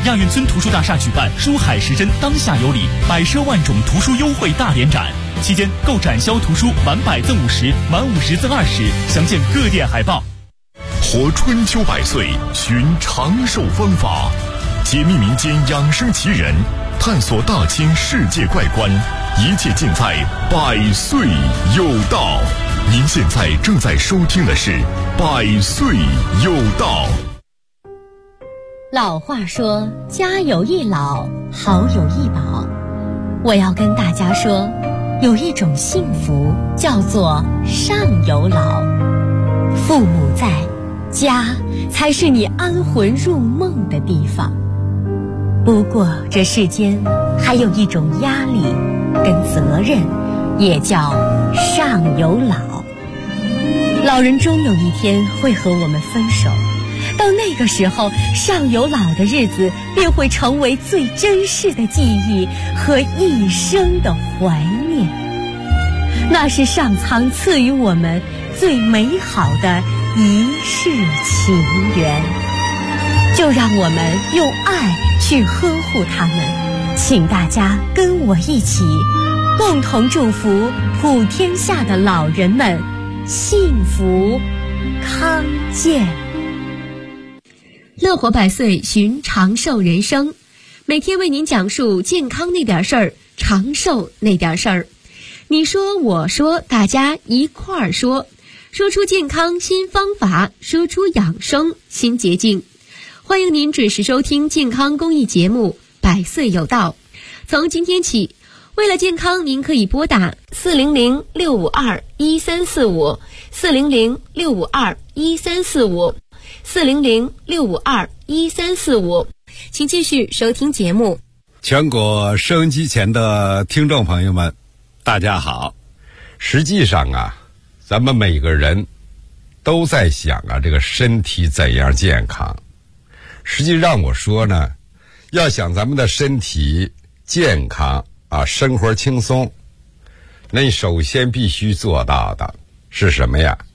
亚运村图书大厦举办书海时针当下有礼百奢万种图书优惠大联展，期间购展销图书满100赠50，满50赠20，详见各店海报。 活春秋百岁，寻长寿方法，解密民间养生奇人，探索大千世界怪观，一切尽在百岁有道。您现在正在收听的是百岁有道。 老话说，家有一老，好有一宝。我要跟大家说，有一种幸福叫做上有老。父母在，家才是你安魂入梦的地方。不过这世间还有一种压力跟责任，也叫上有老。老人终有一天会和我们分手，到那个时候，上有老的日子便会成为最珍视的记忆和一生的怀念。那是上苍赐予我们最美好的一世情缘，就让我们用爱去呵护他们。请大家跟我一起，共同祝福普天下的老人们幸福康健。乐活百岁，寻长寿人生，每天为您讲述健康那点事儿，长寿那点事儿。你说我说，大家一块儿说，说出健康新方法，说出养生新捷径。欢迎您准时收听健康公益节目《百岁有道》。从今天起，为了健康，您可以拨打400-652-1345 400-652-1345 400-652-1345，请继续收听节目。 全国收音机前的听众朋友们，大家好。实际上啊，咱们每个人都在想啊，这个身体怎样健康。实际让我说呢，要想咱们的身体健康啊，生活轻松，那你首先必须做到的是什么呀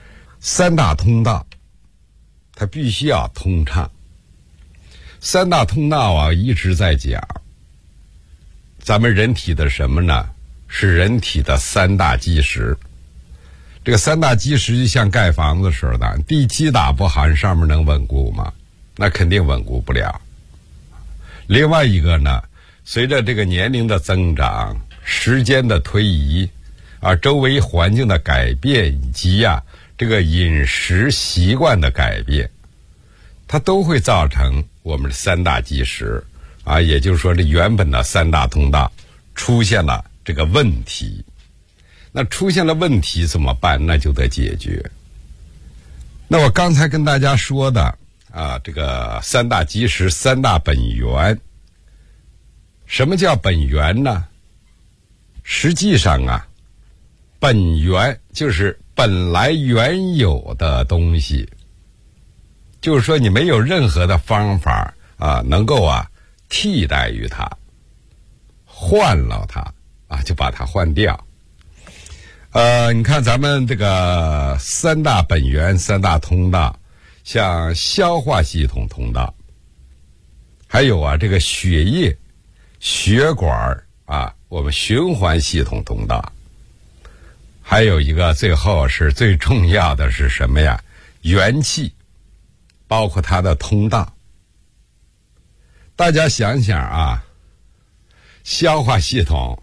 ？3大通道它必须要通畅。3大通道啊，一直在讲咱们人体的什么呢？是人体的3大基石。这个3大基石就像盖房子似的，地基打不好，上面能稳固吗？那肯定稳固不了。另外一个呢，随着这个年龄的增长，时间的推移啊，周围环境的改变，以及这个饮食习惯的改变，它都会造成我们的3大基石啊，也就是说这原本的3大通道出现了这个问题。那出现了问题怎么办？那就得解决。那我刚才跟大家说的啊，这个3大基石、3大本源。什么叫本源呢？实际上啊，本源就是本来原有的东西，就是说你没有任何的方法啊，能够替代于它，换了它啊，就把它换掉。你看咱们这个3大本源、3大通道，像消化系统通道，还有这个血液、血管我们循环系统通道，还有一个最后是最重要的是什么呀？元气，包括它的通道。大家想想消化系统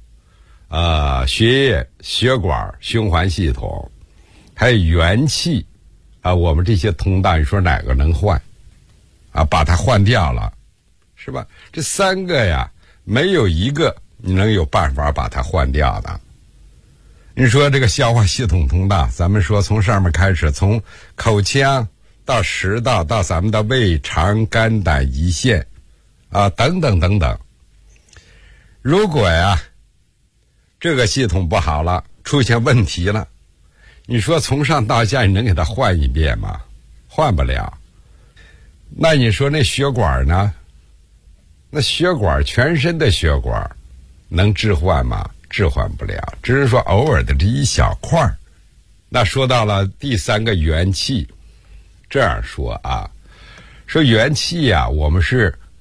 血液、血管、循环系统，还有元气我们这些通道，你说哪个能换把它换掉了，是吧？这3个没有一个你能有办法把它换掉的。你说这个消化系统通道，咱们说从上面开始，从口腔到食道，到咱们的胃肠肝胆胰腺等等等等。如果这个系统不好了，出现问题了，你说从上到下你能给它换一遍吗？换不了。那你说那血管呢？那血管，全身的血管能置换吗？置换不了，只是说偶尔的这一小块。那说到了第3个元气，这样说说元气我们是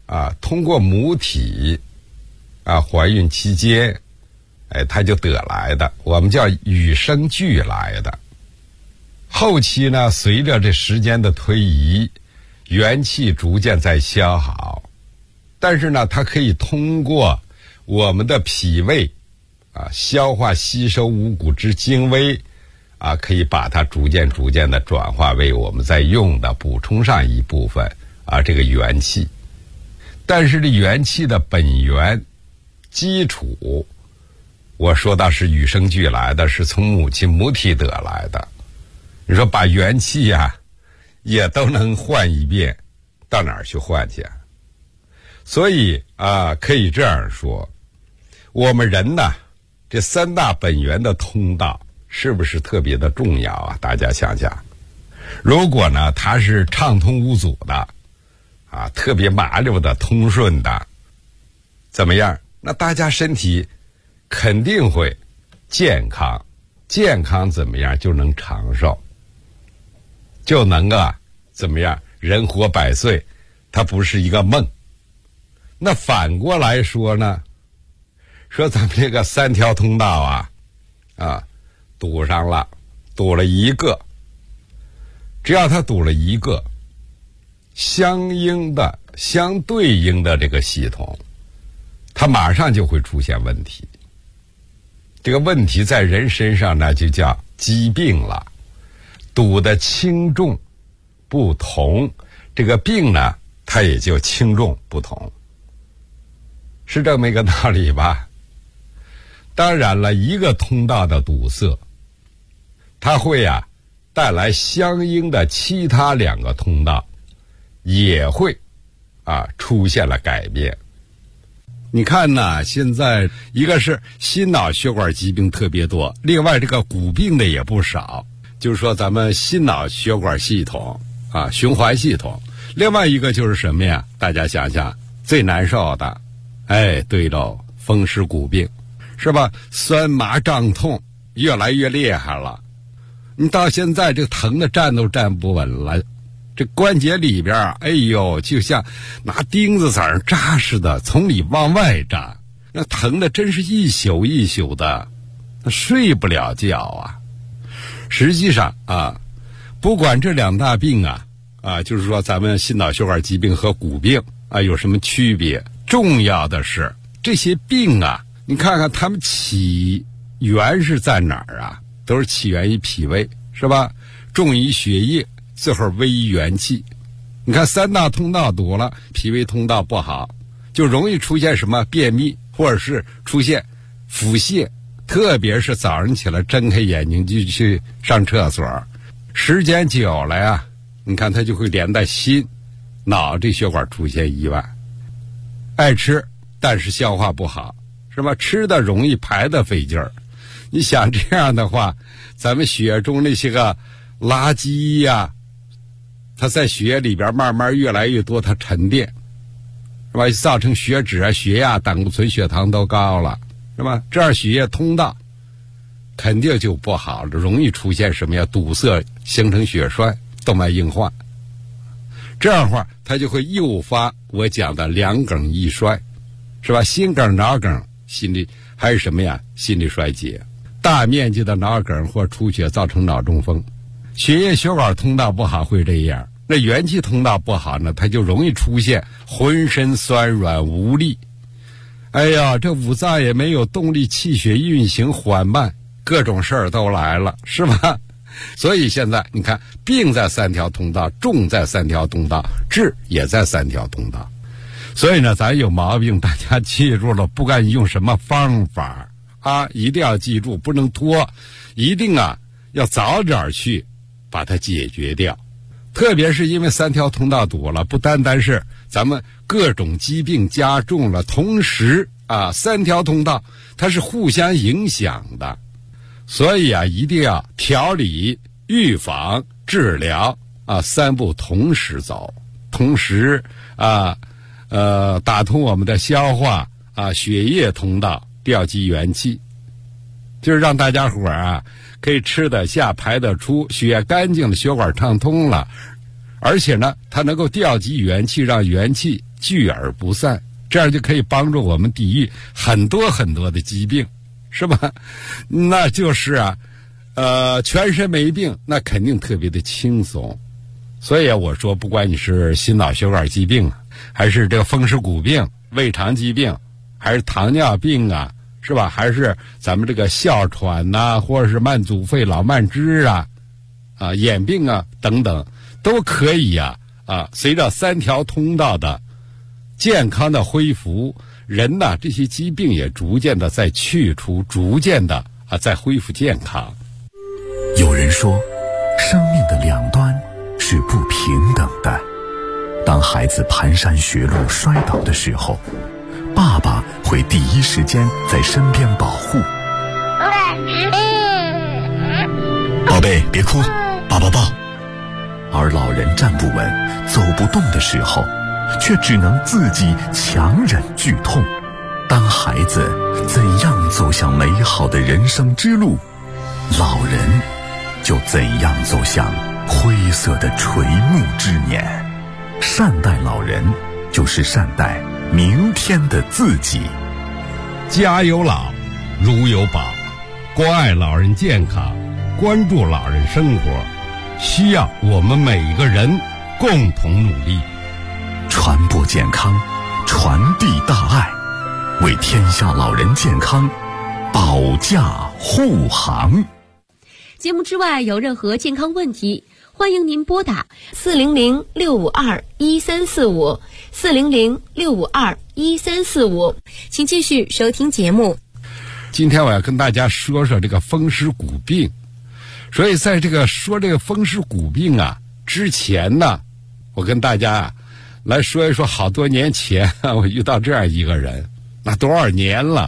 通过母体怀孕期间，它就得来的，我们叫与生俱来的。后期呢，随着这时间的推移，元气逐渐在消耗，但是呢，它可以通过我们的脾胃消化吸收五谷之精微可以把它逐渐的转化为我们在用的，补充上一部分这个元气。但是这元气的本源基础，我说到是与生俱来的，是从母亲母体得来的。你说把元气也都能换一遍，到哪儿去换去？所以可以这样说，我们人呢，这三大本源的通道是不是特别的重要啊？大家想想，如果呢它是畅通无阻的特别麻溜的通顺的，怎么样？那大家身体肯定会健康，健康怎么样就能长寿，就能怎么样人活100岁，它不是一个梦。那反过来说呢，说咱们这个三条通道堵上了，堵了一个，只要它堵了一个，相对应的这个系统，它马上就会出现问题。这个问题在人身上呢，就叫疾病了。堵的轻重不同，这个病呢，它也就轻重不同，是这么一个道理吧？当然了，一个通道的堵塞，它会带来相应的其他2个通道也会出现了改变。你看呢，现在一个是心脑血管疾病特别多，另外这个骨病的也不少，就是说咱们心脑血管系统循环系统。另外一个就是什么呀？大家想想，最难受的，对喽，风湿骨病，是吧？酸麻胀痛越来越厉害了，你到现在这疼的站都站不稳了，这关节里边就像拿钉子在那扎似的，从里往外扎，那疼的真是一宿一宿的，那睡不了觉实际上不管这2大病就是说咱们心脑血管疾病和骨病有什么区别，重要的是这些病你看看它们起源是在哪儿都是起源于脾胃，是吧？重于血液，最后微于元气。你看三大通道堵了，脾胃通道不好，就容易出现什么便秘，或者是出现腹泻，特别是早上起来睁开眼睛就去上厕所，时间久了你看它就会连带心脑这血管出现意外。爱吃但是消化不好，是吧？吃的容易，排的费劲儿。你想这样的话，咱们血中那些个垃圾它在血液里边慢慢越来越多，它沉淀，是吧？造成血脂血压、胆固醇、血糖都高了，是吧？这样血液通道肯定就不好了，容易出现什么呀？堵塞，形成血栓、动脉硬化。这样的话，它就会诱发我讲的2梗一衰，是吧？心梗、脑梗、心理还是什么呀？心理衰竭，大面积的脑梗或出血造成脑中风。血液血管通道不好会这样，那元气通道不好呢，它就容易出现浑身酸软无力，这五脏也没有动力，气血运行缓慢，各种事儿都来了，是吧？所以现在你看，病在3条通道，重在3条通道，治也在3条通道。所以呢，咱有毛病，大家记住了，不管用什么方法一定要记住，不能拖，一定要早点去把它解决掉。特别是因为3条通道堵了，不单单是咱们各种疾病加重了，同时3条通道它是互相影响的。所以一定要调理、预防、治疗3步同时走，同时打通我们的消化血液通道，调集元气，就是让大家伙可以吃得下、排得出，血液干净了，血管畅通了， 而且呢，它能够调集元气，让元气聚而不散，这样就可以帮助我们抵御很多很多的疾病，是吧？那就是全身没病，那肯定特别的轻松。所以我说，不管你是心脑血管疾病，还是这个风湿骨病、胃肠疾病，还是糖尿病啊，是吧？还是咱们这个哮喘呐，或者是慢阻肺、老慢支啊，眼病啊等等，都可以随着3条通道的健康的恢复，人呢这些疾病也逐渐的在去除，逐渐的在恢复健康。 有人说，生命的两端是不平等的。当孩子蹒跚学路摔倒的时候，爸爸会第一时间在身边保护。 宝贝，别哭，爸爸抱。 而老人站不稳、走不动的时候，却只能自己强忍剧痛。当孩子怎样走向美好的人生之路，老人就怎样走向灰色的垂暮之年。善待老人，就是善待明天的自己。 家有老，如有宝，关爱老人健康，关注老人生活，需要我们每一个人共同努力， 传播健康，传递大爱，为天下老人健康保驾护航。 节目之外有任何健康问题，欢迎您拨打400-652-1345 400-652-1345，请继续收听节目。 今天我要跟大家说说这个风湿骨病。所以在这个说这个风湿骨病之前呢，我跟大家来说一说好多年前我遇到这样一个人，那多少年了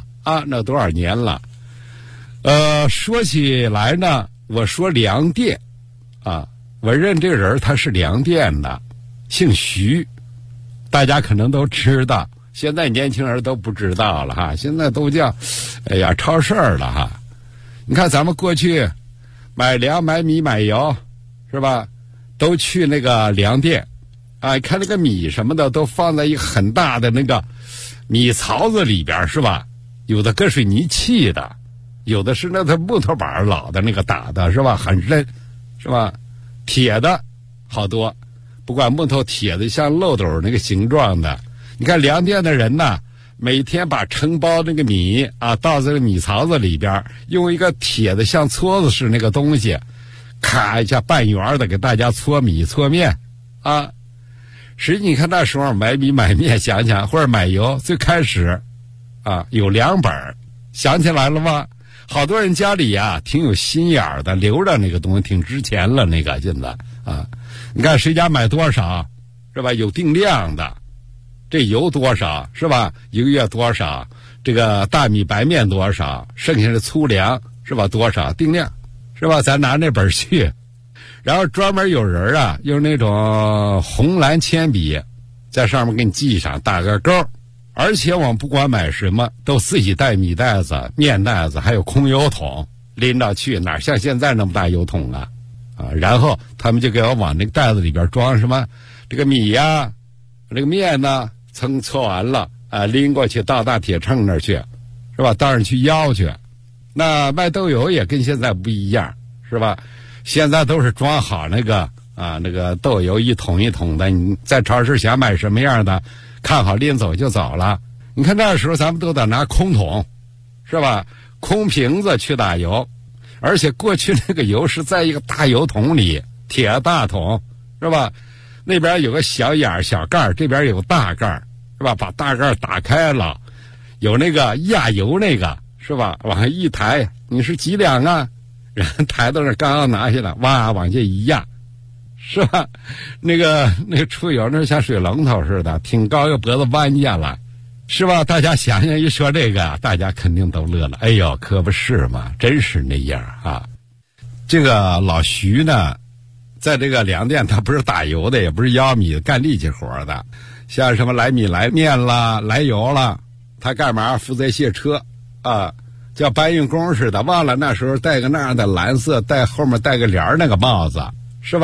说起来呢，我说梁店我认这个人他是梁店的，姓徐，大家可能都知道，现在年轻人都不知道了现在都叫超市了你看咱们过去买粮、买米、买油，是吧？都去那个粮店看那个米什么的都放在一个很大的那个米槽子里边，是吧？有的搁水泥砌的，有的是那它木头板老的那个打的，是吧？很韧，是吧？铁的好多，不管木头、铁的，像漏斗那个形状的。你看粮店的人呢，每天把承包那个米倒在米槽子里边，用一个铁的像撮子似那个东西，咔一下半圆的给大家搓米搓面实际你看那时候买米买面，想想或者买油，最开始有2本，想起来了吗？好多人家里挺有心眼的，留着那个东西挺值钱了，那个现在你看谁家买多少，是吧？有定量的，这油多少，是吧？一个月多少，这个大米白面多少，剩下的粗粮，是吧？多少定量，是吧？咱拿那本去，然后专门有人用那种红蓝铅笔在上面给你记上，打个勾。而且我们不管买什么，都自己带米袋子、面袋子，还有空油桶拎着去，哪像现在那么大油桶然后他们就给我往那个袋子里边装什么这个米这个面呢，蹭搓完了拎过去到大铁秤那儿去，是吧？到那儿去腰去。那卖豆油也跟现在不一样，是吧？现在都是装好那个那个豆油一桶一桶的，你在超市想买什么样的，看好拎走就走了。你看那时候咱们都得拿空桶，是吧？空瓶子去打油，而且过去那个油是在一个大油桶里，铁大桶，是吧？那边有个小眼小盖，这边有大盖，是吧？把大盖打开了，有那个压油那个，是吧？往上一抬，你是几两然后抬到那刚刚拿下来，哇，往下一压，是吧？那个出油那像水龙头似的，挺高，又脖子弯下来，是吧？大家想想一说这个，大家肯定都乐了。哎呦，可不是嘛，真是那样这个老徐呢，在这个粮店，他不是打油的，也不是腰米的，干力气活的，像什么来米来面啦、来油啦，他干嘛？负责卸车叫搬运工似的。忘了那时候戴个那样的蓝色，后面戴个帘那个帽子，是吧？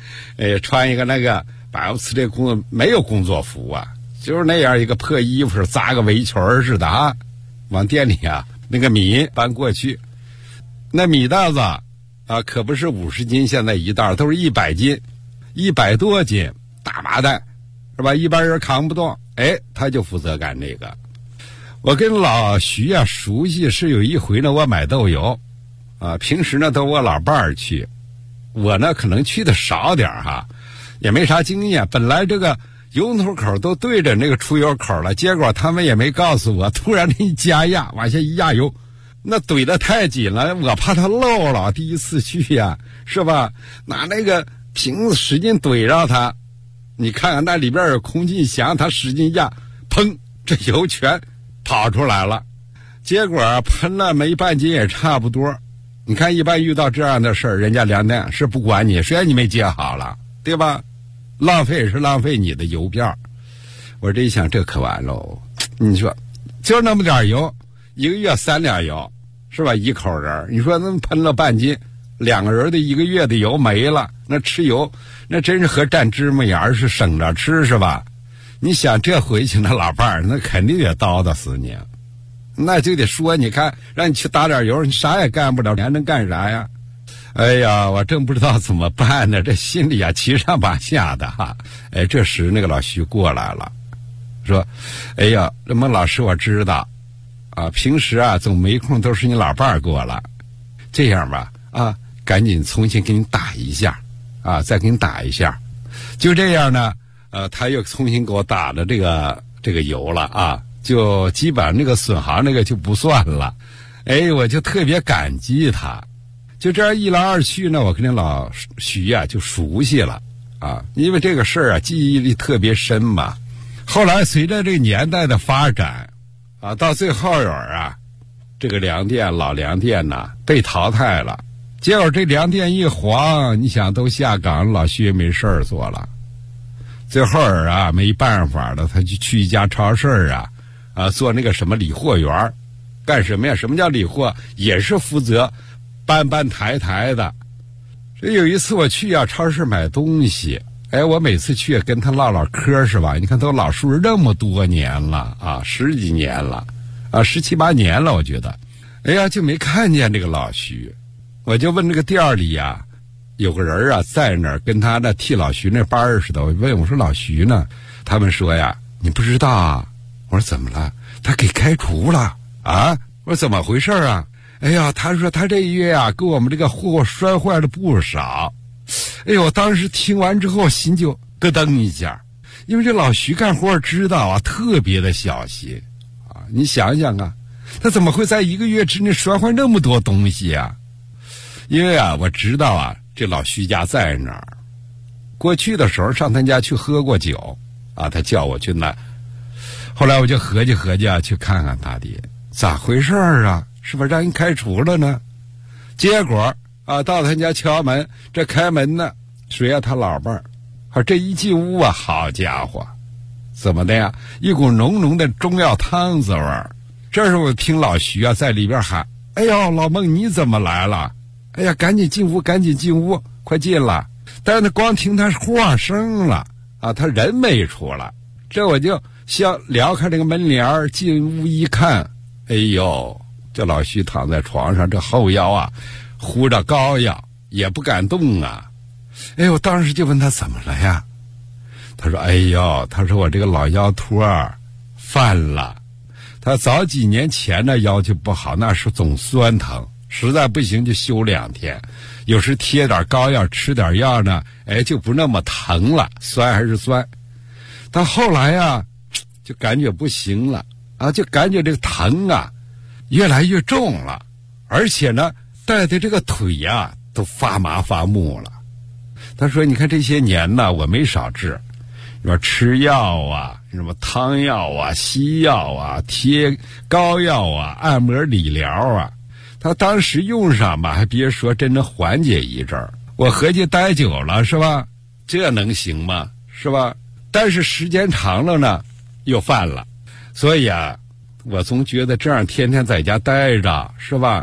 穿一个那个百货司这没有工作服啊，就是那样一个破衣服，扎个围裙似的啊，往店里啊那个米搬过去，那米袋子啊可不是50斤，现在一袋都是100斤，100多斤大麻袋，是吧？一般人扛不动，他就负责干这个。我跟老徐啊熟悉是有一回呢，我买豆油啊，平时呢都我老伴儿去，我呢可能去的少点哈，也没啥经验。本来这个油头口都对着那个出油口了，结果他们也没告诉我，突然一加压往下一压油，那怼得太紧了，我怕它漏了，第一次去呀，是吧？拿那个瓶子使劲怼着它，你看看那里边有空气响，它使劲压，砰，这油全跑出来了。结果喷了没半斤也差不多。你看一般遇到这样的事儿，人家粮店是不管你，虽然你没接好了，对吧？浪费是浪费你的油票。我这一想，这可完喽。你说就那么点油，1个月3两油，是吧？一口人，你说那喷了半斤，2个人的1个月的油没了，那吃油那真是和蘸芝麻盐是省着吃，是吧？你想这回去那老伴儿那肯定得叨叨死你，那就得说，你看让你去打点油，你啥也干不了，你还能干啥呀？哎呀，我正不知道怎么办呢，这心里啊七上八下的哈。这时那个老徐过来了，说：“哎呀，这孟老师我知道，啊，平时啊总没空，都是你老伴儿过了。这样吧，啊，赶紧重新给你打一下，啊，再给你打一下。就这样呢，他又重新给我打了这个油了啊。”就基本上那个损耗那个就不算了，我就特别感激他。就这样一来二去呢，我跟那老徐啊就熟悉了啊，因为这个事儿啊记忆力特别深嘛。后来随着这个年代的发展啊，到最后啊，这个粮店老粮店呐被淘汰了，结果这粮店一黄，你想都下岗，老徐也没事儿做了。最后啊没办法了，他就去一家超市啊，做那个什么理货员，干什么呀？什么叫理货？也是负责搬抬的。所以有一次我去超市买东西，我每次去跟他唠唠嗑，是吧？你看都老叔人这么多年了啊，10几年了啊，17、18年了，我觉得，就没看见这个老徐。我就问这个店里有个人在那儿跟他那替老徐那班似的。我问我说老徐呢？他们说你不知道啊。我说怎么了？他给开除了啊！我说怎么回事啊？他说他这一月给我们这个货摔坏了不少。我当时听完之后心就咯噔一下，因为这老徐干活知道特别的小心啊。你想想啊，他怎么会在1个月之内摔坏那么多东西啊？因为我知道这老徐家在哪儿。过去的时候上他家去喝过酒啊，他叫我去那。后来我就合计去看看他的咋回事啊？是不是让人开除了呢？结果到他家敲门，这开门呢，谁他老伴儿。这一进屋好家伙，怎么的呀？一股浓浓的中药汤子味儿。这时候我听老徐在里边喊：“哎呦，老孟你怎么来了？赶紧进屋，快进了。”但是光听他话声了他人没出来。这我就撩开这个门帘进屋一看，这老徐躺在床上，这后腰糊着膏药，也不敢动啊。我当时就问他怎么了呀？他说他说我这个老腰托犯了。他早几年前呢腰就不好，那时候总酸疼，实在不行就休2天，有时贴点膏药，吃点药呢就不那么疼了，酸还是酸。但后来就感觉不行了就感觉这个疼越来越重了，而且呢带的这个腿都发麻发木了。他说你看这些年呢我没少治，你说吃药什么汤药西药贴膏药按摩理疗他当时用上吧，还别说真能缓解一阵儿。我合计待久了是吧，这能行吗？是吧？但是时间长了呢又犯了。所以我总觉得这样天天在家待着是吧，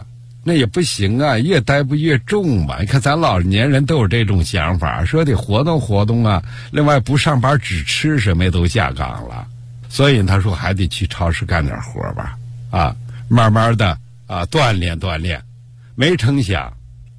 那也不行啊，越待不越重嘛。你看咱老年人都有这种想法，说得活动活动啊，另外不上班只吃什么都下岗了，所以他说还得去超市干点活吧，啊，慢慢的啊锻炼锻炼。没成想，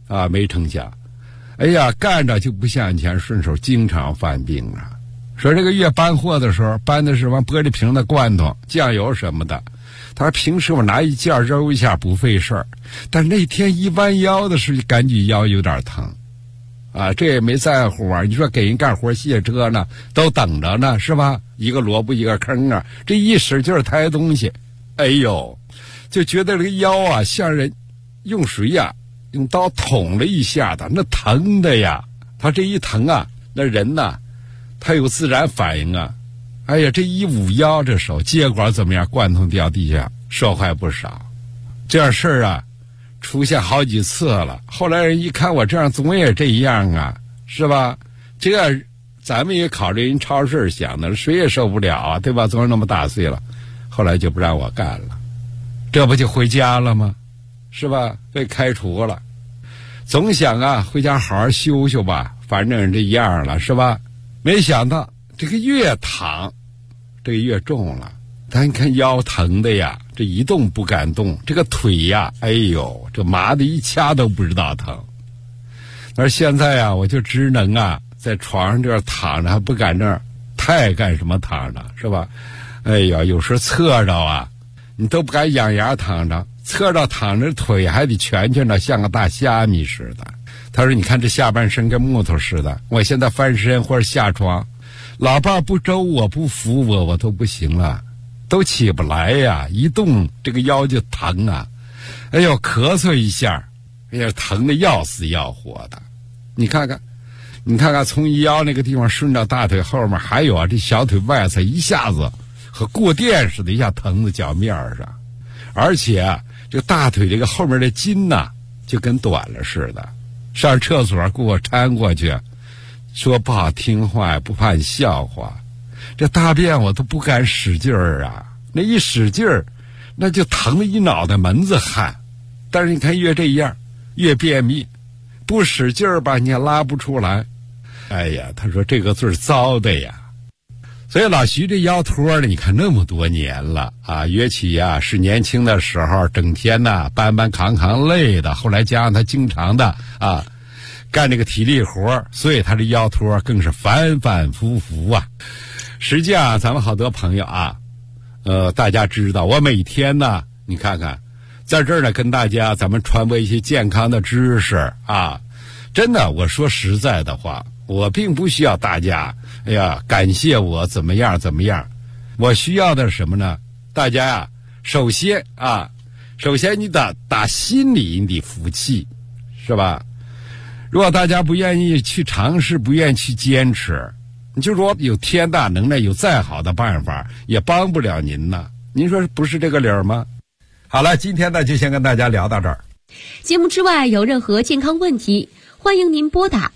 哎呀，干着就不像以前顺手，经常犯病啊。说这个月搬货的时候，搬的是什么玻璃瓶的罐头、酱油什么的。他说平时我拿一件揉一下不费事儿，但那天一弯腰的时候，感觉腰有点疼，啊，这也没在乎啊。你说给人干活卸车呢，都等着呢，是吧？一个萝卜一个坑啊，这一使劲抬东西，哎呦，就觉得这个腰啊，像人用水呀，用刀捅了一下的，那疼的呀。他这一疼啊，那人呐，他有自然反应啊。哎呀，这一捂腰这手，结果怎么样？罐头掉地下，受害不少。这样事儿啊，出现好几次了。后来人一看我这样，总也这样啊，是吧？这样咱们也考虑人超市想的，谁也受不了啊，对吧？总是那么大岁了，后来就不让我干了，这不就回家了吗？是吧？被开除了。总想啊，回家好好休休吧，反正这样了，是吧？没想到这个越躺这个越重了，咱看腰疼的呀，这一动不敢动，这个腿呀，哎呦，这麻的一掐都不知道疼。而现在啊，我就只能啊在床上这儿躺着，还不敢这儿太干什么躺着，是吧？哎呀，有时侧着啊，你都不敢仰牙躺着，侧着躺着腿还得蜷的像个大虾米似的。他说你看这下半身跟木头似的，我现在翻身或者下床，老伴不周我不扶我都不行了，都起不来呀，一动这个腰就疼啊。哎呦，咳嗽一下，哎呀，疼得要死要活的。你看看从腰那个地方顺着大腿后面，还有啊这小腿外侧，一下子和过电似的，一下疼在脚面上。而且啊这个大腿这个后面的筋呐，就跟短了似的。上厕所给我搀过去，说不好听话，不怕你笑话，这大便我都不敢使劲儿啊，那一使劲儿那就疼了一脑袋门子汗。但是你看越这样越便秘，不使劲儿吧你也拉不出来。哎呀，他说这个最糟的呀。所以老徐这腰托呢，你看那么多年了啊，约起呀是年轻的时候整天呢搬扛累的，后来加上他经常的啊干这个体力活，所以他这腰托更是反反复复啊。实际上咱们好多朋友啊，大家知道我每天呢，你看看在这儿呢跟大家咱们传播一些健康的知识啊。真的，我说实在的话，我并不需要大家哎呀感谢我怎么样，我需要的是什么呢？大家呀，首先你打心里你得服气，是吧？如果大家不愿意去尝试，不愿意去坚持，你就说有天大能耐，有再好的办法也帮不了您呢。您说不是这个理儿吗？好了，今天呢就先跟大家聊到这儿。 节目之外有任何健康问题，欢迎您拨打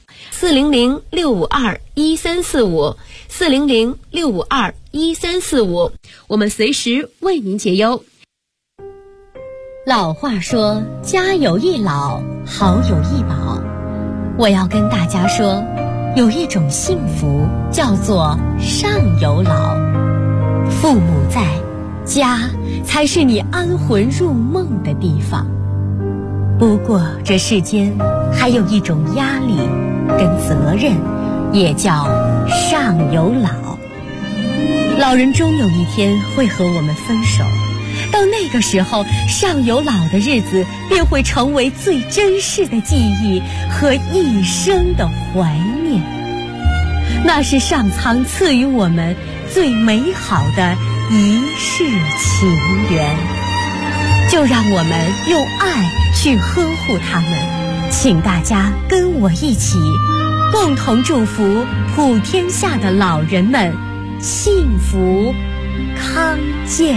400-652-1345，400-652-1345，我们随时为您解忧。 老话说，家有一老，好有一宝。我要跟大家说，有一种幸福叫做上有老。父母在，家才是你安魂入梦的地方。不过这世间还有一种压力跟责任，也叫上有老。老人终有一天会和我们分手，到那个时候，上有老的日子便会成为最珍视的记忆和一生的怀念。那是上苍赐予我们最美好的一世情缘，就让我们用爱去呵护他们。请大家跟我一起，共同祝福普天下的老人们幸福康健。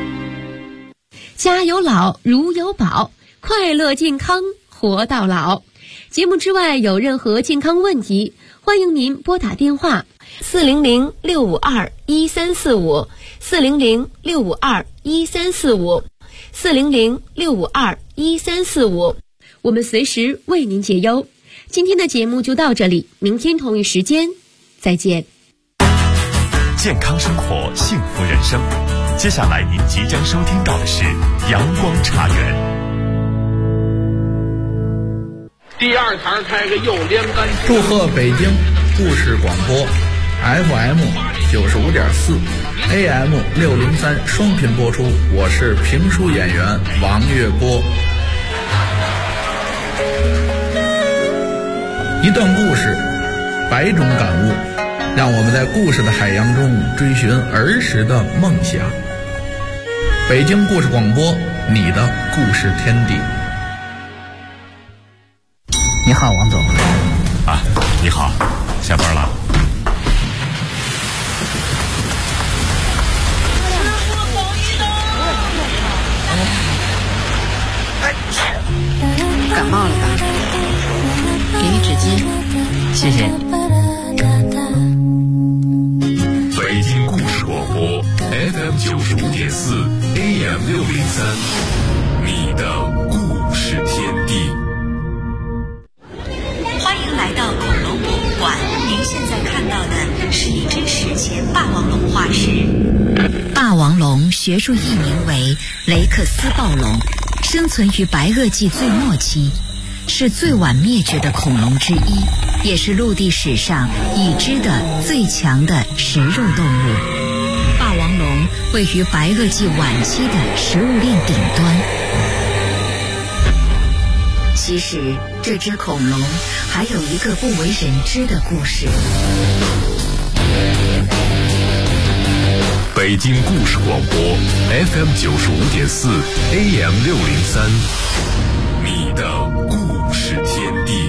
家有老如有宝，快乐健康活到老。节目之外有任何健康问题，欢迎您拨打电话400-652-1345，400-652-1345， 400-652-1345，我们随时为您解忧。今天的节目就到这里，明天同一时间再见。 健康生活，幸福人生。接下来您即将收听到的是阳光茶园。 第二堂开个右连杆。 祝贺北京故事广播 FM 95.4 AM 603双频播出，我是评书演员王月波。一段故事，百种感悟，让我们在故事的海洋中追寻儿时的梦想。北京故事广播，你的故事天地。 你好，王总。 啊，你好，下班了。 感冒了吧？给你纸巾，谢谢。 北京故事广播 FM 95.4 AM 603，你的故事天地。 欢迎来到恐龙博物馆，您现在看到的是一只史前霸王龙化石。霸王龙学术译名为雷克斯暴龙，生存于白垩纪最末期，是最晚灭绝的恐龙之一，也是陆地史上已知的最强的食肉动物。霸王龙位于白垩纪晚期的食物链顶端。其实这只恐龙还有一个不为人知的故事。 北京故事广播 FM 95.4 AM 603，你的故事天地。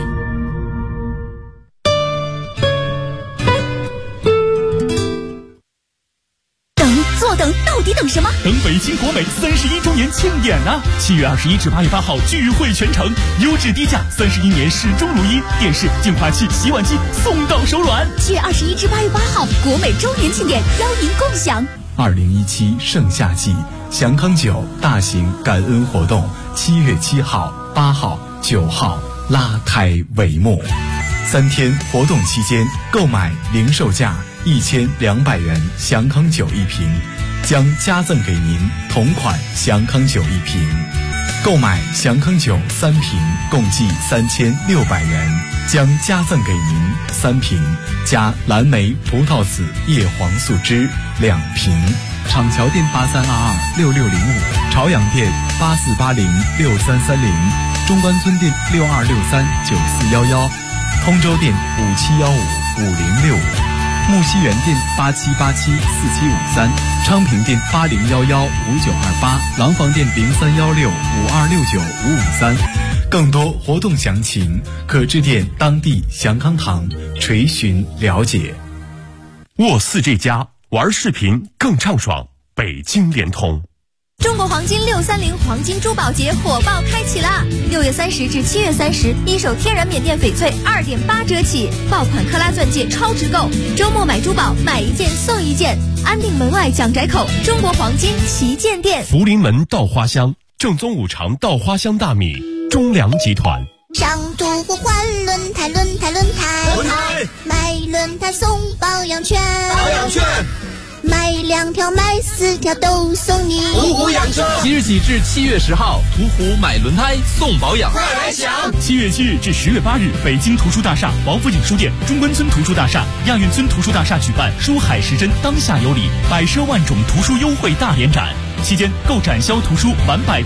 等，到底等什么？ 等北京国美31周年庆典啊！7月21至8月8号聚会全城，优质低价，31年始终如一，电视、净化器、洗碗机送到手软。 7月21至8月8号，国美周年庆典邀您共享。 2017盛夏季祥康酒大型感恩活动，7月7号、8号、9号拉开帷幕。3天活动期间，购买零售价1200元祥康酒1瓶，将加赠给您同款祥康酒1瓶。购买祥康酒3瓶，共计3600元，将加赠给您3瓶加蓝莓葡萄籽叶黄素汁2瓶。厂桥店83226605，朝阳店84806330，中关村店62639411，通州店57155065。木樨园店87874753，昌平店80115928，廊坊店031652695553。更多活动详情可致电当地祥康堂垂询了解。 沃4G+玩视频更畅爽，北京联通。 中国黄金630黄金珠宝节火爆开启啦！6月30至7月30，一手天然缅甸翡翠2.8折起，爆款克拉钻戒超值购，周末买珠宝买1件送1件，安定门外蒋宅口中国黄金旗舰店。 福临门稻花香，正宗5常稻花香大米，中粮集团。 上图互换轮胎，买轮胎送保养券，买2条买4条都送你。 途虎养车，即日起至7月10号，途虎买轮胎送保养，快来抢 ！7月7日至10月8日，北京图书大厦、王府井书店、中关村图书大厦、亚运村图书大厦举办书海时针当下有礼，100万种图书优惠大联展。期间购展销图书满100